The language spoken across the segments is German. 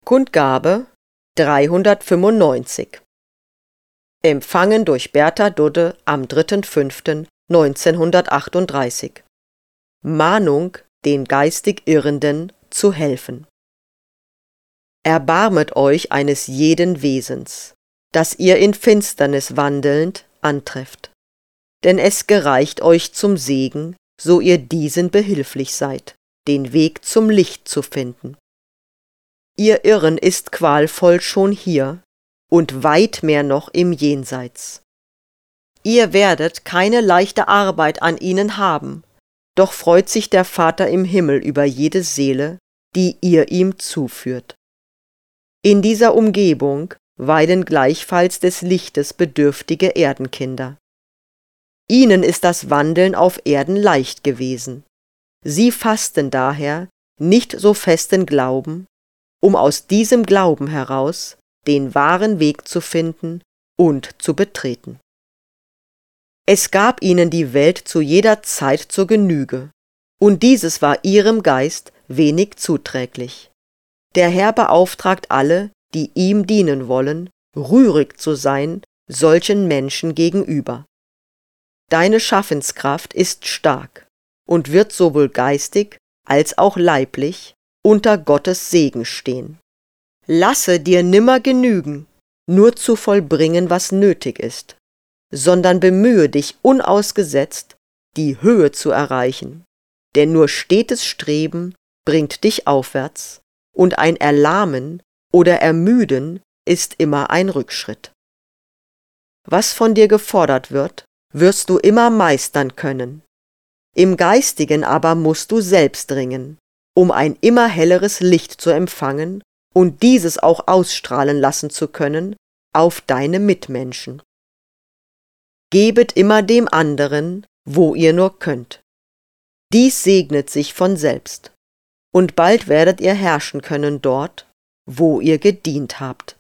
Kundgabe 395. Empfangen durch Bertha Dudde am 3.5.1938. Mahnung, den geistig Irrenden zu helfen. Erbarmet euch eines jeden Wesens, das ihr in Finsternis wandelnd antrefft. Denn es gereicht euch zum Segen, so ihr diesen behilflich seid, den Weg zum Licht zu finden. Ihr Irren ist qualvoll schon hier und weit mehr noch im Jenseits. Ihr werdet keine leichte Arbeit an ihnen haben, doch freut sich der Vater im Himmel über jede Seele, die ihr ihm zuführt. In dieser Umgebung weilen gleichfalls des Lichtes bedürftige Erdenkinder. Ihnen ist das Wandeln auf Erden leicht gewesen. Sie fassten daher nicht so festen Glauben, um aus diesem Glauben heraus den wahren Weg zu finden und zu betreten. Es gab ihnen die Welt zu jeder Zeit zur Genüge, und dieses war ihrem Geist wenig zuträglich. Der Herr beauftragt alle, die ihm dienen wollen, rührig zu sein solchen Menschen gegenüber. Deine Schaffenskraft ist stark und wird sowohl geistig als auch leiblich unter Gottes Segen stehen. Lasse dir nimmer genügen, nur zu vollbringen, was nötig ist, sondern bemühe dich unausgesetzt, die Höhe zu erreichen, denn nur stetes Streben bringt dich aufwärts, und ein Erlahmen oder Ermüden ist immer ein Rückschritt. Was von dir gefordert wird, wirst du immer meistern können. Im Geistigen aber musst du selbst ringen, um ein immer helleres Licht zu empfangen und dieses auch ausstrahlen lassen zu können auf deine Mitmenschen. Gebet immer dem anderen, wo ihr nur könnt. Dies segnet sich von selbst, und bald werdet ihr herrschen können dort, wo ihr gedient habt.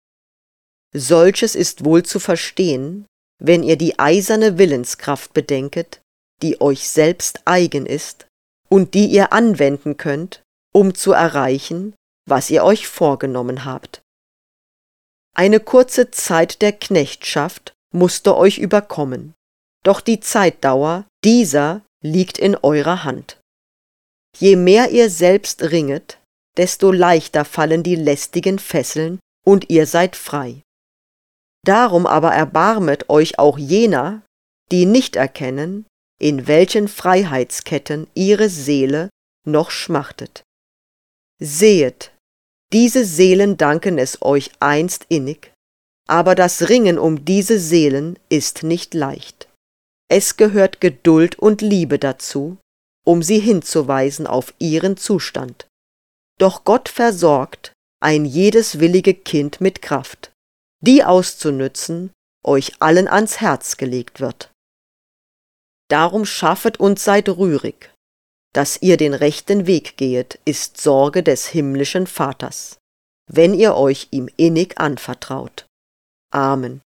Solches ist wohl zu verstehen, wenn ihr die eiserne Willenskraft bedenket, die euch selbst eigen ist und die ihr anwenden könnt, um zu erreichen, was ihr euch vorgenommen habt. Eine kurze Zeit der Knechtschaft musste euch überkommen, doch die Zeitdauer dieser liegt in eurer Hand. Je mehr ihr selbst ringet, desto leichter fallen die lästigen Fesseln und ihr seid frei. Darum aber erbarmet euch auch jener, die nicht erkennen, in welchen Freiheitsketten ihre Seele noch schmachtet. Sehet, diese Seelen danken es euch einst innig, aber das Ringen um diese Seelen ist nicht leicht. Es gehört Geduld und Liebe dazu, um sie hinzuweisen auf ihren Zustand. Doch Gott versorgt ein jedes willige Kind mit Kraft, die auszunützen euch allen ans Herz gelegt wird. Darum schaffet und seid rührig. Dass ihr den rechten Weg gehet, ist Sorge des himmlischen Vaters, wenn ihr euch ihm innig anvertraut. Amen.